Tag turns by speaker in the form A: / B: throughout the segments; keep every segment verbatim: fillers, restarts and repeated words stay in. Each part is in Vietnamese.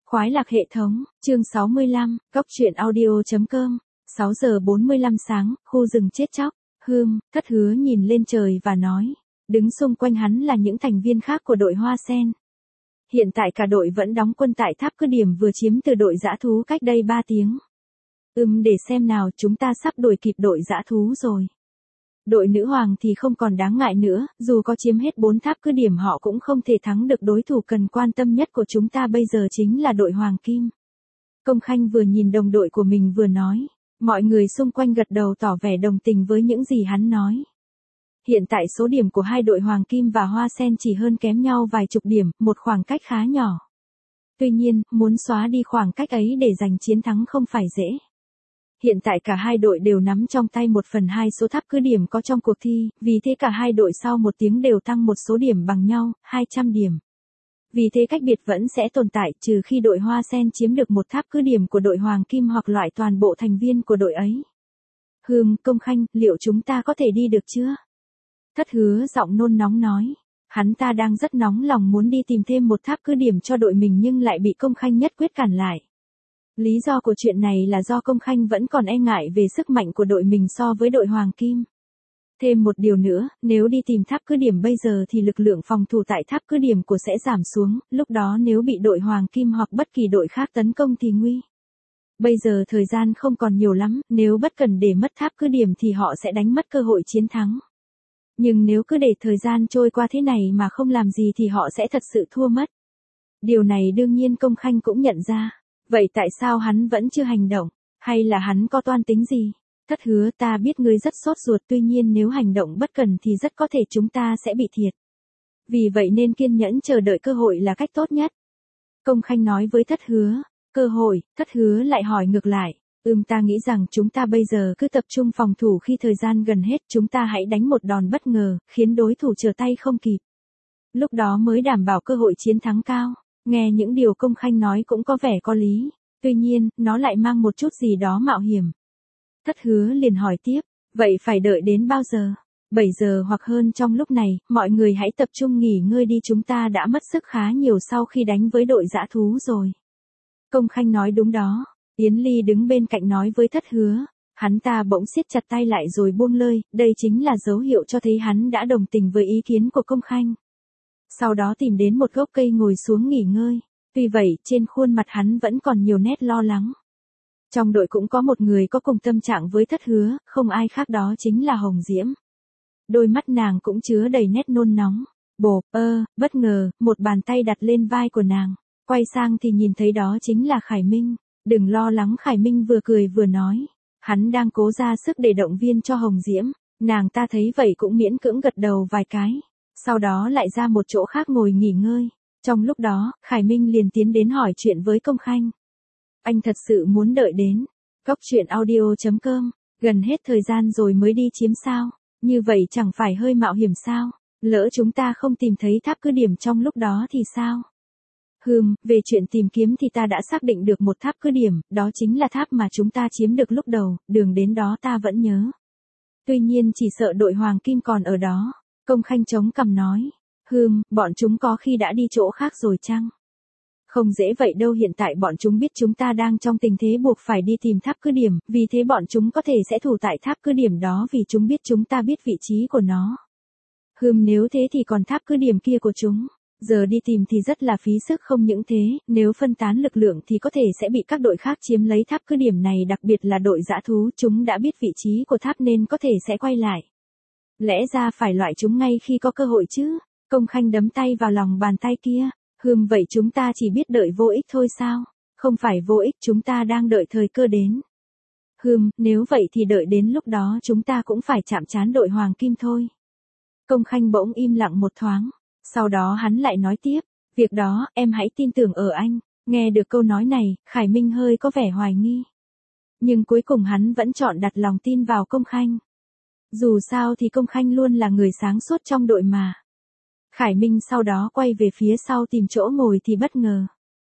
A: Khoái lạc hệ thống, chương sáu mươi lăm, cóc truyện audio.com, sáu giờ bốn mươi lăm sáng, khu rừng chết chóc, hươm, Thất Hứa nhìn lên trời và nói, đứng xung quanh hắn là những thành viên khác của đội Hoa Sen. Hiện tại cả đội vẫn đóng quân tại tháp cứ điểm vừa chiếm từ đội dã thú cách đây ba tiếng. Ừm để xem nào, chúng ta sắp đuổi kịp đội dã thú rồi. Đội nữ hoàng thì không còn đáng ngại nữa, dù có chiếm hết bốn tháp cứ điểm họ cũng không thể thắng được đối thủ cần quan tâm nhất của chúng ta bây giờ chính là đội Hoàng Kim. Công Khanh vừa nhìn đồng đội của mình vừa nói, mọi người xung quanh gật đầu tỏ vẻ đồng tình với những gì hắn nói. Hiện tại số điểm của hai đội Hoàng Kim và Hoa Sen chỉ hơn kém nhau vài chục điểm, một khoảng cách khá nhỏ. Tuy nhiên, muốn xóa đi khoảng cách ấy để giành chiến thắng không phải dễ. Hiện tại cả hai đội đều nắm trong tay một phần hai số tháp cứ điểm có trong cuộc thi, vì thế cả hai đội sau một tiếng đều tăng một số điểm bằng nhau, hai trăm điểm. Vì thế cách biệt vẫn sẽ tồn tại trừ khi đội Hoa Sen chiếm được một tháp cứ điểm của đội Hoàng Kim hoặc loại toàn bộ thành viên của đội ấy. Hừm, Công Khanh, liệu chúng ta có thể đi được chưa? Thất Hứa giọng nôn nóng nói. Hắn ta đang rất nóng lòng muốn đi tìm thêm một tháp cứ điểm cho đội mình nhưng lại bị Công Khanh nhất quyết cản lại. Lý do của chuyện này là do Công Khanh vẫn còn e ngại về sức mạnh của đội mình so với đội Hoàng Kim. Thêm một điều nữa, nếu đi tìm tháp cứ điểm bây giờ thì lực lượng phòng thủ tại tháp cứ điểm của sẽ giảm xuống, lúc đó nếu bị đội Hoàng Kim hoặc bất kỳ đội khác tấn công thì nguy. Bây giờ thời gian không còn nhiều lắm, nếu bất cần để mất tháp cứ điểm thì họ sẽ đánh mất cơ hội chiến thắng. Nhưng nếu cứ để thời gian trôi qua thế này mà không làm gì thì họ sẽ thật sự thua mất. Điều này đương nhiên Công Khanh cũng nhận ra. Vậy tại sao hắn vẫn chưa hành động? Hay là hắn có toan tính gì? Thất Hứa, ta biết ngươi rất sốt ruột, tuy nhiên nếu hành động bất cần thì rất có thể chúng ta sẽ bị thiệt. Vì vậy nên kiên nhẫn chờ đợi cơ hội là cách tốt nhất. Công Khanh nói với Thất Hứa. Cơ hội? Thất Hứa lại hỏi ngược lại. Ừm ta nghĩ rằng chúng ta bây giờ cứ tập trung phòng thủ, khi thời gian gần hết chúng ta hãy đánh một đòn bất ngờ, khiến đối thủ trở tay không kịp. Lúc đó mới đảm bảo cơ hội chiến thắng cao. Nghe những điều Công Khanh nói cũng có vẻ có lý, tuy nhiên, nó lại mang một chút gì đó mạo hiểm. Thất Hứa liền hỏi tiếp, vậy phải đợi đến bao giờ? bảy giờ hoặc hơn. Trong lúc này, mọi người hãy tập trung nghỉ ngơi đi, chúng ta đã mất sức khá nhiều sau khi đánh với đội dã thú rồi. Công Khanh nói đúng đó. Yến Ly đứng bên cạnh nói với Thất Hứa, hắn ta bỗng siết chặt tay lại rồi buông lơi, đây chính là dấu hiệu cho thấy hắn đã đồng tình với ý kiến của Công Khanh. Sau đó tìm đến một gốc cây ngồi xuống nghỉ ngơi. Tuy vậy, trên khuôn mặt hắn vẫn còn nhiều nét lo lắng. Trong đội cũng có một người có cùng tâm trạng với Thất Hứa, không ai khác đó chính là Hồng Diễm. Đôi mắt nàng cũng chứa đầy nét nôn nóng. Bộp, ơ, bất ngờ, một bàn tay đặt lên vai của nàng. Quay sang thì nhìn thấy đó chính là Khải Minh. Đừng lo lắng, Khải Minh vừa cười vừa nói. Hắn đang cố ra sức để động viên cho Hồng Diễm. Nàng ta thấy vậy cũng miễn cưỡng gật đầu vài cái. Sau đó lại ra một chỗ khác ngồi nghỉ ngơi. Trong lúc đó, Khải Minh liền tiến đến hỏi chuyện với Công Khanh. Anh thật sự muốn đợi đến cóc truyện audio.com, gần hết thời gian rồi mới đi chiếm sao? Như vậy chẳng phải hơi mạo hiểm sao? Lỡ chúng ta không tìm thấy tháp cứ điểm trong lúc đó thì sao? Hừm, về chuyện tìm kiếm thì ta đã xác định được một tháp cứ điểm, đó chính là tháp mà chúng ta chiếm được lúc đầu, đường đến đó ta vẫn nhớ. Tuy nhiên chỉ sợ đội Hoàng Kim còn ở đó. Công Khanh chống cằm nói, hừm, bọn chúng có khi đã đi chỗ khác rồi chăng? Không dễ vậy đâu, hiện tại bọn chúng biết chúng ta đang trong tình thế buộc phải đi tìm tháp cứ điểm, vì thế bọn chúng có thể sẽ thủ tại tháp cứ điểm đó vì chúng biết chúng ta biết vị trí của nó. Hừm, nếu thế thì còn tháp cứ điểm kia của chúng, giờ đi tìm thì rất là phí sức, không những thế, nếu phân tán lực lượng thì có thể sẽ bị các đội khác chiếm lấy tháp cứ điểm này, đặc biệt là đội dã thú, chúng đã biết vị trí của tháp nên có thể sẽ quay lại. Lẽ ra phải loại chúng ngay khi có cơ hội chứ. Công Khanh đấm tay vào lòng bàn tay kia. Hừm, vậy chúng ta chỉ biết đợi vô ích thôi sao? Không phải vô ích, chúng ta đang đợi thời cơ đến. Hừm, nếu vậy thì đợi đến lúc đó chúng ta cũng phải chạm trán đội Hoàng Kim thôi. Công Khanh bỗng im lặng một thoáng. Sau đó hắn lại nói tiếp, việc đó, em hãy tin tưởng ở anh. Nghe được câu nói này, Khải Minh hơi có vẻ hoài nghi. Nhưng cuối cùng hắn vẫn chọn đặt lòng tin vào Công Khanh. Dù sao thì Công Khanh luôn là người sáng suốt trong đội mà. Khải Minh sau đó quay về phía sau tìm chỗ ngồi thì bất ngờ.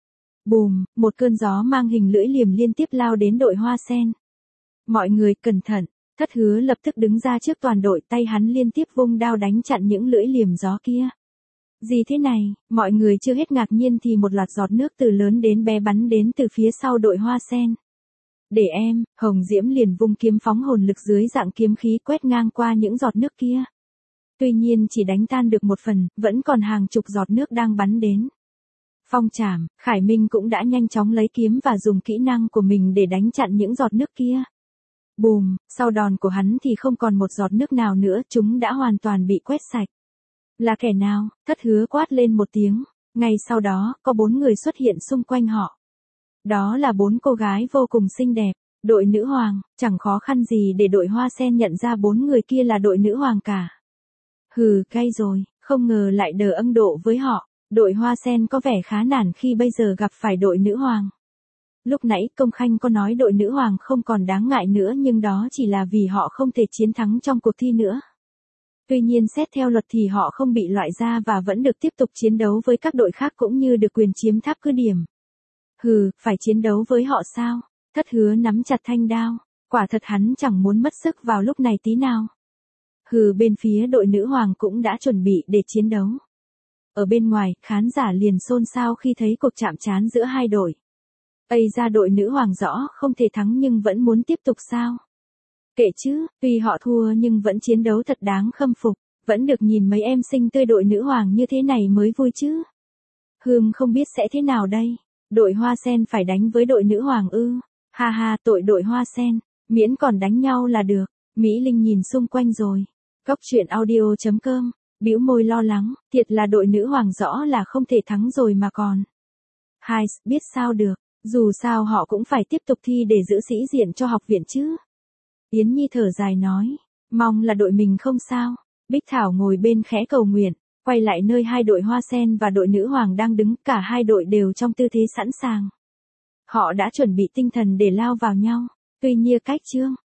A: Bùm, một cơn gió mang hình lưỡi liềm liên tiếp lao đến đội Hoa Sen. Mọi người cẩn thận, Thất Hứa lập tức đứng ra trước toàn đội, tay hắn liên tiếp vung đao đánh chặn những lưỡi liềm gió kia. Gì thế này, mọi người chưa hết ngạc nhiên thì một loạt giọt nước từ lớn đến bé bắn đến từ phía sau đội hoa sen. Để em, Hồng Diễm liền vung kiếm phóng hồn lực dưới dạng kiếm khí quét ngang qua những giọt nước kia. Tuy nhiên chỉ đánh tan được một phần, vẫn còn hàng chục giọt nước đang bắn đến. Phong trảm, Khải Minh cũng đã nhanh chóng lấy kiếm và dùng kỹ năng của mình để đánh chặn những giọt nước kia. Bùm, sau đòn của hắn thì không còn một giọt nước nào nữa, chúng đã hoàn toàn bị quét sạch. Là kẻ nào? Thất Hứa quát lên một tiếng. Ngay sau đó, có bốn người xuất hiện xung quanh họ. Đó là bốn cô gái vô cùng xinh đẹp. Đội nữ hoàng, chẳng khó khăn gì để đội hoa sen nhận ra bốn người kia là đội nữ hoàng cả. Hừ, cay rồi, không ngờ lại đờ ân độ với họ. Đội hoa sen có vẻ khá nản khi bây giờ gặp phải đội nữ hoàng. Lúc nãy Công Khanh có nói đội nữ hoàng không còn đáng ngại nữa, nhưng đó chỉ là vì họ không thể chiến thắng trong cuộc thi nữa. Tuy nhiên xét theo luật thì họ không bị loại ra và vẫn được tiếp tục chiến đấu với các đội khác cũng như được quyền chiếm tháp cứ điểm. Hừ, phải chiến đấu với họ sao? Thất Hứa nắm chặt thanh đao. Quả thật hắn chẳng muốn mất sức vào lúc này tí nào. Hừ, bên phía đội nữ hoàng cũng đã chuẩn bị để chiến đấu. Ở bên ngoài, khán giả liền xôn xao khi thấy cuộc chạm trán giữa hai đội. Ây ra, đội nữ hoàng rõ không thể thắng nhưng vẫn muốn tiếp tục sao? Kệ chứ, tuy họ thua nhưng vẫn chiến đấu thật đáng khâm phục, vẫn được nhìn mấy em xinh tươi đội nữ hoàng như thế này mới vui chứ. Hừm, không biết sẽ thế nào đây? Đội hoa sen phải đánh với đội nữ hoàng ư? Ha ha, tội đội hoa sen, miễn còn đánh nhau là được. Mỹ Linh nhìn xung quanh rồi. Góc truyện audio chấm com, bĩu môi lo lắng, thiệt là đội nữ hoàng rõ là không thể thắng rồi mà còn. Hai, biết sao được, dù sao họ cũng phải tiếp tục thi để giữ sĩ diện cho học viện chứ. Yến Nhi thở dài nói, mong là đội mình không sao. Bích Thảo ngồi bên khẽ cầu nguyện, quay lại nơi hai đội hoa sen và đội nữ hoàng đang đứng, cả hai đội đều trong tư thế sẵn sàng. Họ đã chuẩn bị tinh thần để lao vào nhau. Tuy nhiên cách chương